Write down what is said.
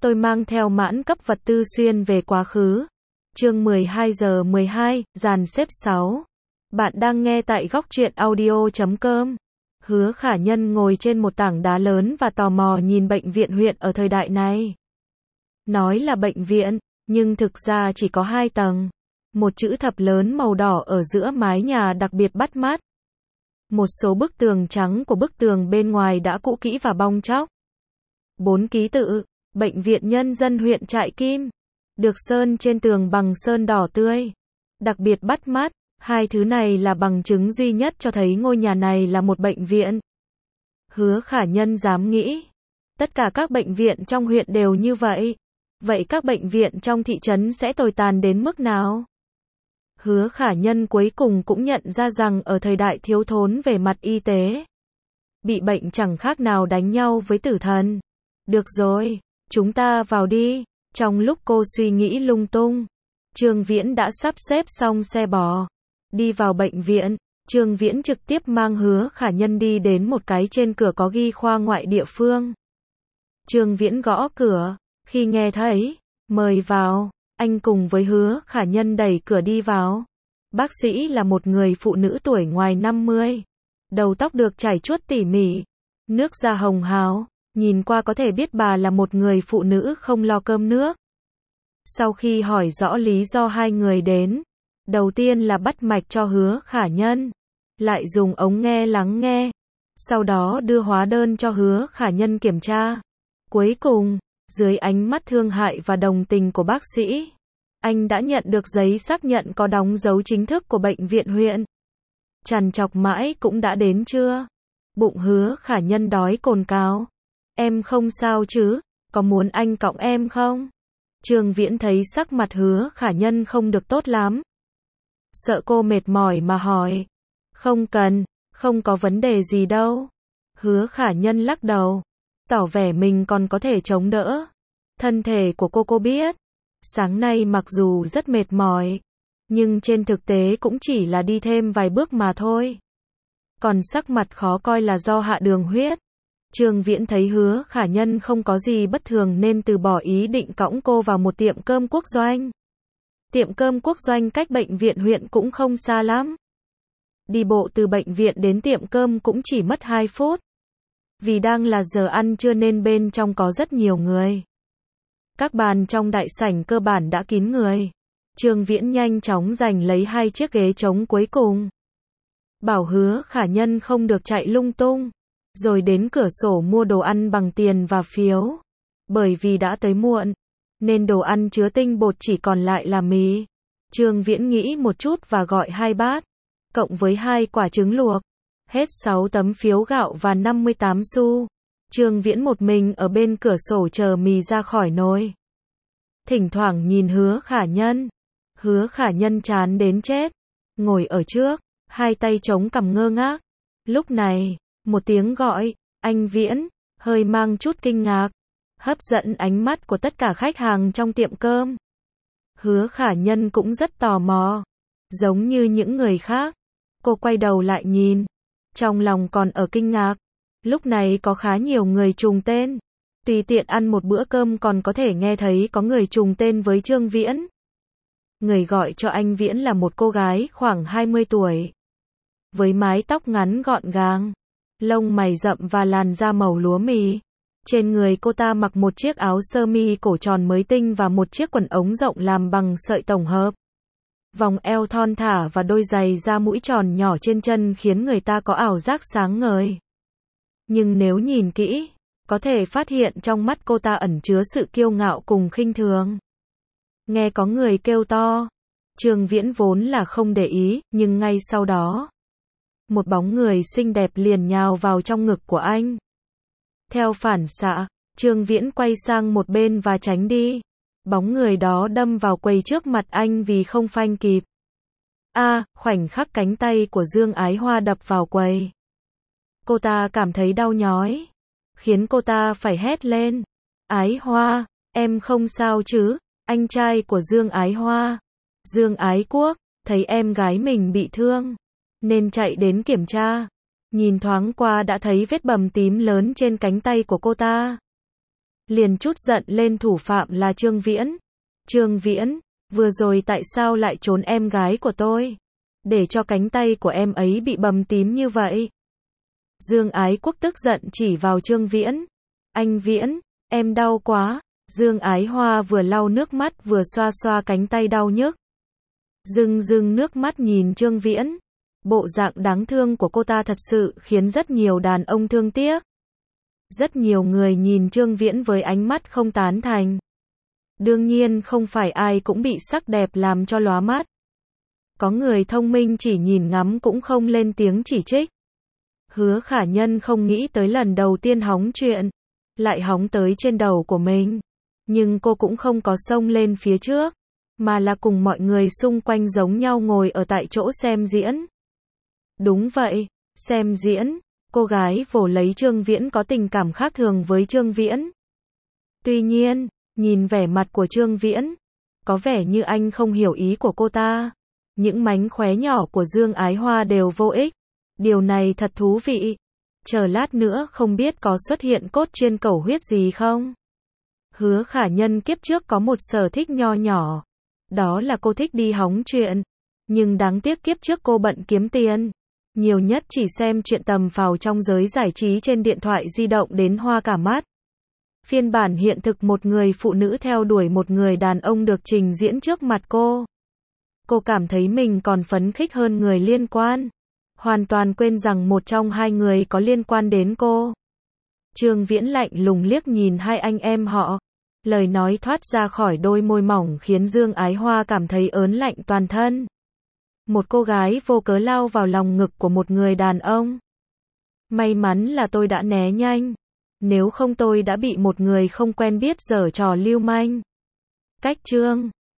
Tôi mang theo mãn cấp vật tư xuyên về quá khứ. Chương 12 giờ 12, dàn xếp 6. Bạn đang nghe tại góc truyện audio.com. Hứa Khả Nhân ngồi trên một tảng đá lớn và tò mò nhìn bệnh viện huyện ở thời đại này. Nói là bệnh viện, nhưng thực ra chỉ có 2 tầng. Một chữ thập lớn màu đỏ ở giữa mái nhà đặc biệt bắt mắt. Một số bức tường trắng của bức tường bên ngoài đã cũ kỹ và bong tróc. 4 ký tự, Bệnh viện Nhân dân huyện Trại Kim. Được sơn trên tường bằng sơn đỏ tươi. Đặc biệt bắt mắt, hai thứ này là bằng chứng duy nhất cho thấy ngôi nhà này là một bệnh viện. Hứa Khả Nhân dám nghĩ. Tất cả các bệnh viện trong huyện đều như vậy. Vậy các bệnh viện trong thị trấn sẽ tồi tàn đến mức nào? Hứa Khả Nhân cuối cùng cũng nhận ra rằng ở thời đại thiếu thốn về mặt y tế, bị bệnh chẳng khác nào đánh nhau với tử thần. Được rồi, chúng ta vào đi. Trong lúc cô suy nghĩ lung tung, Trương Viễn đã sắp xếp xong xe bò. Đi vào bệnh viện, Trương Viễn trực tiếp mang Hứa Khả Nhân đi đến một cái trên cửa có ghi khoa ngoại địa phương. Trương Viễn gõ cửa, khi nghe thấy, mời vào, anh cùng với Hứa Khả Nhân đẩy cửa đi vào. Bác sĩ là một người phụ nữ tuổi ngoài 50. Đầu tóc được chải chuốt tỉ mỉ, nước da hồng hào, nhìn qua có thể biết bà là một người phụ nữ không lo cơm nước. Sau khi hỏi rõ lý do hai người đến, đầu tiên là bắt mạch cho Hứa Khả Nhân, lại dùng ống nghe lắng nghe, sau đó đưa hóa đơn cho Hứa Khả Nhân kiểm tra. Cuối cùng, dưới ánh mắt thương hại và đồng tình của bác sĩ, anh đã nhận được giấy xác nhận có đóng dấu chính thức của bệnh viện huyện. Trằn trọc mãi cũng đã đến chưa? Bụng Hứa Khả Nhân đói cồn cào. Em không sao chứ? Có muốn anh cõng em không? Trương Viễn thấy sắc mặt Hứa Khả Nhân không được tốt lắm. Sợ cô mệt mỏi mà hỏi. Không cần, không có vấn đề gì đâu. Hứa Khả Nhân lắc đầu, tỏ vẻ mình còn có thể chống đỡ. Thân thể của cô biết. Sáng nay mặc dù rất mệt mỏi, nhưng trên thực tế cũng chỉ là đi thêm vài bước mà thôi. Còn sắc mặt khó coi là do hạ đường huyết. Trương Viễn thấy Hứa Khả Nhân không có gì bất thường nên từ bỏ ý định cõng cô vào một tiệm cơm quốc doanh. Tiệm cơm quốc doanh cách bệnh viện huyện cũng không xa lắm. Đi bộ từ bệnh viện đến tiệm cơm cũng chỉ mất 2 phút. Vì đang là giờ ăn trưa nên bên trong có rất nhiều người. Các bàn trong đại sảnh cơ bản đã kín người. Trương Viễn nhanh chóng giành lấy 2 chiếc ghế trống cuối cùng. Bảo Hứa Khả Nhân không được chạy lung tung. Rồi đến cửa sổ mua đồ ăn bằng tiền và phiếu. Bởi vì đã tới muộn, nên đồ ăn chứa tinh bột chỉ còn lại là mì. Trương Viễn nghĩ một chút và gọi 2 bát, cộng với 2 quả trứng luộc. Hết 6 tấm phiếu gạo và 58 xu. Trương Viễn một mình ở bên cửa sổ chờ mì ra khỏi nồi. Thỉnh thoảng nhìn Hứa Khả Nhân. Hứa Khả Nhân chán đến chết. Ngồi ở trước, 2 tay chống cằm ngơ ngác. Lúc này, một tiếng gọi, anh Viễn, hơi mang chút kinh ngạc, hấp dẫn ánh mắt của tất cả khách hàng trong tiệm cơm. Hứa Khả Nhân cũng rất tò mò. Giống như những người khác, cô quay đầu lại nhìn. Trong lòng còn ở kinh ngạc. Lúc này có khá nhiều người trùng tên. Tùy tiện ăn một bữa cơm còn có thể nghe thấy có người trùng tên với Trương Viễn. Người gọi cho anh Viễn là một cô gái khoảng 20 tuổi. Với mái tóc ngắn gọn gàng, lông mày rậm và làn da màu lúa mì. Trên người cô ta mặc một chiếc áo sơ mi cổ tròn mới tinh và một chiếc quần ống rộng làm bằng sợi tổng hợp. Vòng eo thon thả và đôi giày da mũi tròn nhỏ trên chân khiến người ta có ảo giác sáng ngời. Nhưng nếu nhìn kỹ, có thể phát hiện trong mắt cô ta ẩn chứa sự kiêu ngạo cùng khinh thường. Nghe có người kêu to, Trương Viễn vốn là không để ý, nhưng ngay sau đó, một bóng người xinh đẹp liền nhào vào trong ngực của anh. Theo phản xạ, Trương Viễn quay sang một bên và tránh đi. Bóng người đó đâm vào quầy trước mặt anh vì không phanh kịp. Khoảnh khắc cánh tay của Dương Ái Hoa đập vào quầy. Cô ta cảm thấy đau nhói, khiến cô ta phải hét lên. Ái Hoa, em không sao chứ? Anh trai của Dương Ái Hoa, Dương Ái Quốc, thấy em gái mình bị thương, nên chạy đến kiểm tra. Nhìn thoáng qua đã thấy vết bầm tím lớn trên cánh tay của cô ta. liền trút giận lên thủ phạm là Trương Viễn. Trương Viễn, vừa rồi tại sao lại trốn em gái của tôi? Để cho cánh tay của em ấy bị bầm tím như vậy. Dương Ái Quốc tức giận chỉ vào Trương Viễn. Anh Viễn, em đau quá. Dương Ái Hoa vừa lau nước mắt vừa xoa xoa cánh tay đau nhức. Rưng rưng nước mắt nhìn Trương Viễn. Bộ dạng đáng thương của cô ta thật sự khiến rất nhiều đàn ông thương tiếc. Rất nhiều người nhìn Trương Viễn với ánh mắt không tán thành. Đương nhiên không phải ai cũng bị sắc đẹp làm cho lóa mắt. Có người thông minh chỉ nhìn ngắm cũng không lên tiếng chỉ trích. Hứa Khả Nhân không nghĩ tới lần đầu tiên hóng chuyện, lại hóng tới trên đầu của mình. Nhưng cô cũng không có xông lên phía trước, mà là cùng mọi người xung quanh giống nhau ngồi ở tại chỗ xem diễn. Đúng vậy, xem diễn, cô gái vồ lấy Trương Viễn có tình cảm khác thường với Trương Viễn. Tuy nhiên, nhìn vẻ mặt của Trương Viễn, có vẻ như anh không hiểu ý của cô ta. Những mánh khóe nhỏ của Dương Ái Hoa đều vô ích. Điều này thật thú vị. Chờ lát nữa không biết có xuất hiện cốt truyện cầu huyết gì không? Hứa Khả Nhân kiếp trước có một sở thích nho nhỏ. Đó là cô thích đi hóng chuyện. Nhưng đáng tiếc kiếp trước cô bận kiếm tiền. Nhiều nhất chỉ xem chuyện tầm phào trong giới giải trí trên điện thoại di động đến hoa cả mắt. Phiên bản hiện thực một người phụ nữ theo đuổi một người đàn ông được trình diễn trước mặt cô. Cô cảm thấy mình còn phấn khích hơn người liên quan. Hoàn toàn quên rằng một trong hai người có liên quan đến cô. Trương Viễn lạnh lùng liếc nhìn hai anh em họ. Lời nói thoát ra khỏi đôi môi mỏng khiến Dương Ái Hoa cảm thấy ớn lạnh toàn thân. Một cô gái vô cớ lao vào lòng ngực của một người đàn ông. May mắn là tôi đã né nhanh. Nếu không tôi đã bị một người không quen biết giở trò lưu manh. Cách chương